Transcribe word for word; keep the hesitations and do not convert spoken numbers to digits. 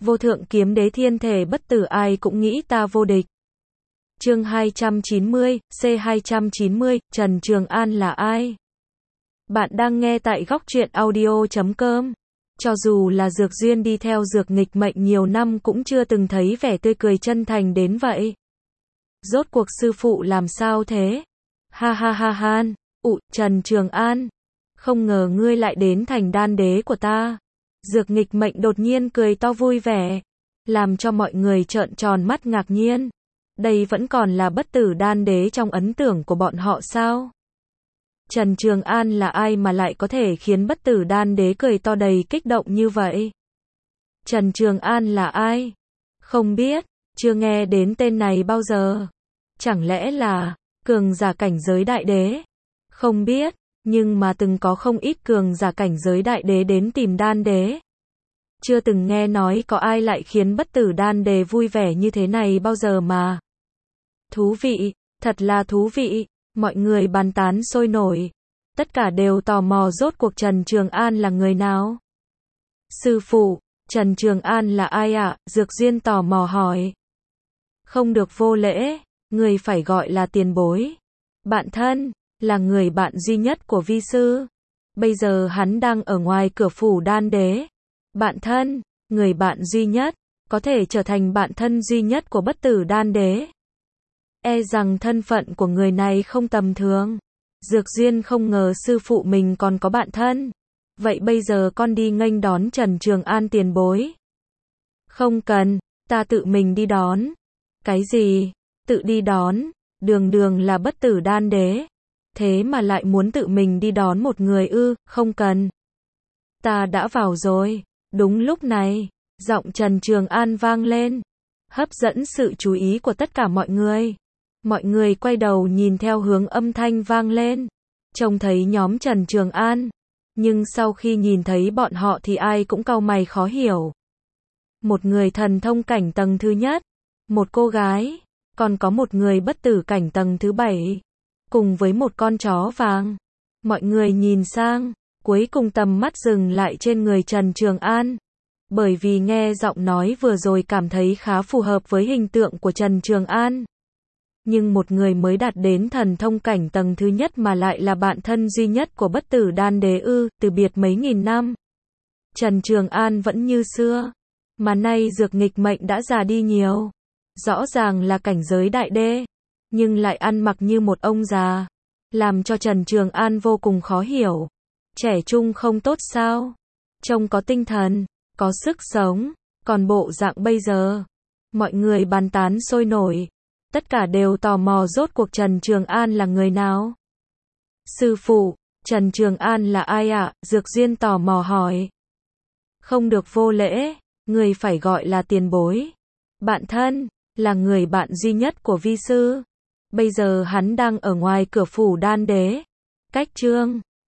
Vô thượng kiếm đế thiên thể bất tử ai cũng nghĩ ta vô địch. Chương hai trăm chín mươi, C hai trăm chín mươi, Trần Trường An là ai? Bạn đang nghe tại góc truyện audio chấm com. Cho dù là Dược Duyên đi theo Dược Nghịch Mệnh nhiều năm cũng chưa từng thấy vẻ tươi cười chân thành đến vậy. Rốt cuộc sư phụ làm sao thế? Ha ha ha han, ụ, Trần Trường An. Không ngờ ngươi lại đến thành đan đế của ta. Dược Nghịch Mệnh đột nhiên cười to vui vẻ, làm cho mọi người trợn tròn mắt ngạc nhiên. Đây vẫn còn là bất tử đan đế trong ấn tượng của bọn họ sao? Trần Trường An là ai mà lại có thể khiến bất tử đan đế cười to đầy kích động như vậy? Trần Trường An là ai? Không biết, chưa nghe đến tên này bao giờ. Chẳng lẽ là cường giả cảnh giới đại đế? Không biết, nhưng mà từng có không ít cường giả cảnh giới đại đế đến tìm đan đế. Chưa từng nghe nói có ai lại khiến bất tử đan đế vui vẻ như thế này bao giờ mà. Thú vị, thật là thú vị, mọi người bàn tán sôi nổi. Tất cả đều tò mò rốt cuộc Trần Trường An là người nào. Sư phụ, Trần Trường An là ai ạ? À? Dược Duyên tò mò hỏi. Không được vô lễ, người phải gọi là tiền bối. Bạn thân, là người bạn duy nhất của vi sư. Bây giờ hắn đang ở ngoài cửa phủ đan đế. Bạn thân, người bạn duy nhất, có thể trở thành bạn thân duy nhất của bất tử đan đế. E rằng thân phận của người này không tầm thường. Dược Duyên không ngờ sư phụ mình còn có bạn thân. Vậy bây giờ con đi nghênh đón Trần Trường An tiền bối. Không cần, ta tự mình đi đón. Cái gì? Tự đi đón? Đường đường là bất tử đan đế. Thế mà lại muốn tự mình đi đón một người ư? Không cần. Ta đã vào rồi. Đúng lúc này, giọng Trần Trường An vang lên, hấp dẫn sự chú ý của tất cả mọi người. Mọi người quay đầu nhìn theo hướng âm thanh vang lên, trông thấy nhóm Trần Trường An, nhưng sau khi nhìn thấy bọn họ thì ai cũng cau mày khó hiểu. Một người thần thông cảnh tầng thứ nhất, một cô gái, còn có một người bất tử cảnh tầng thứ bảy, cùng với một con chó vàng. Mọi người nhìn sang, cuối cùng tầm mắt dừng lại trên người Trần Trường An, bởi vì nghe giọng nói vừa rồi cảm thấy khá phù hợp với hình tượng của Trần Trường An. Nhưng một người mới đạt đến thần thông cảnh tầng thứ nhất mà lại là bạn thân duy nhất của bất tử đan đế ư? Từ biệt mấy nghìn năm, Trần Trường An vẫn như xưa, mà nay Dược Nghịch Mệnh đã già đi nhiều. Rõ ràng là cảnh giới đại đế, nhưng lại ăn mặc như một ông già, làm cho Trần Trường An vô cùng khó hiểu. Trẻ trung không tốt sao? Trông có tinh thần, có sức sống, còn bộ dạng bây giờ. Mọi người bàn tán sôi nổi. Tất cả đều tò mò rốt cuộc Trần Trường An là người nào. Sư phụ, Trần Trường An là ai ạ? À? Dược Duyên tò mò hỏi. Không được vô lễ, người phải gọi là tiền bối. Bạn thân, là người bạn duy nhất của vi sư. Bây giờ hắn đang ở ngoài cửa phủ đan đế. Cách chương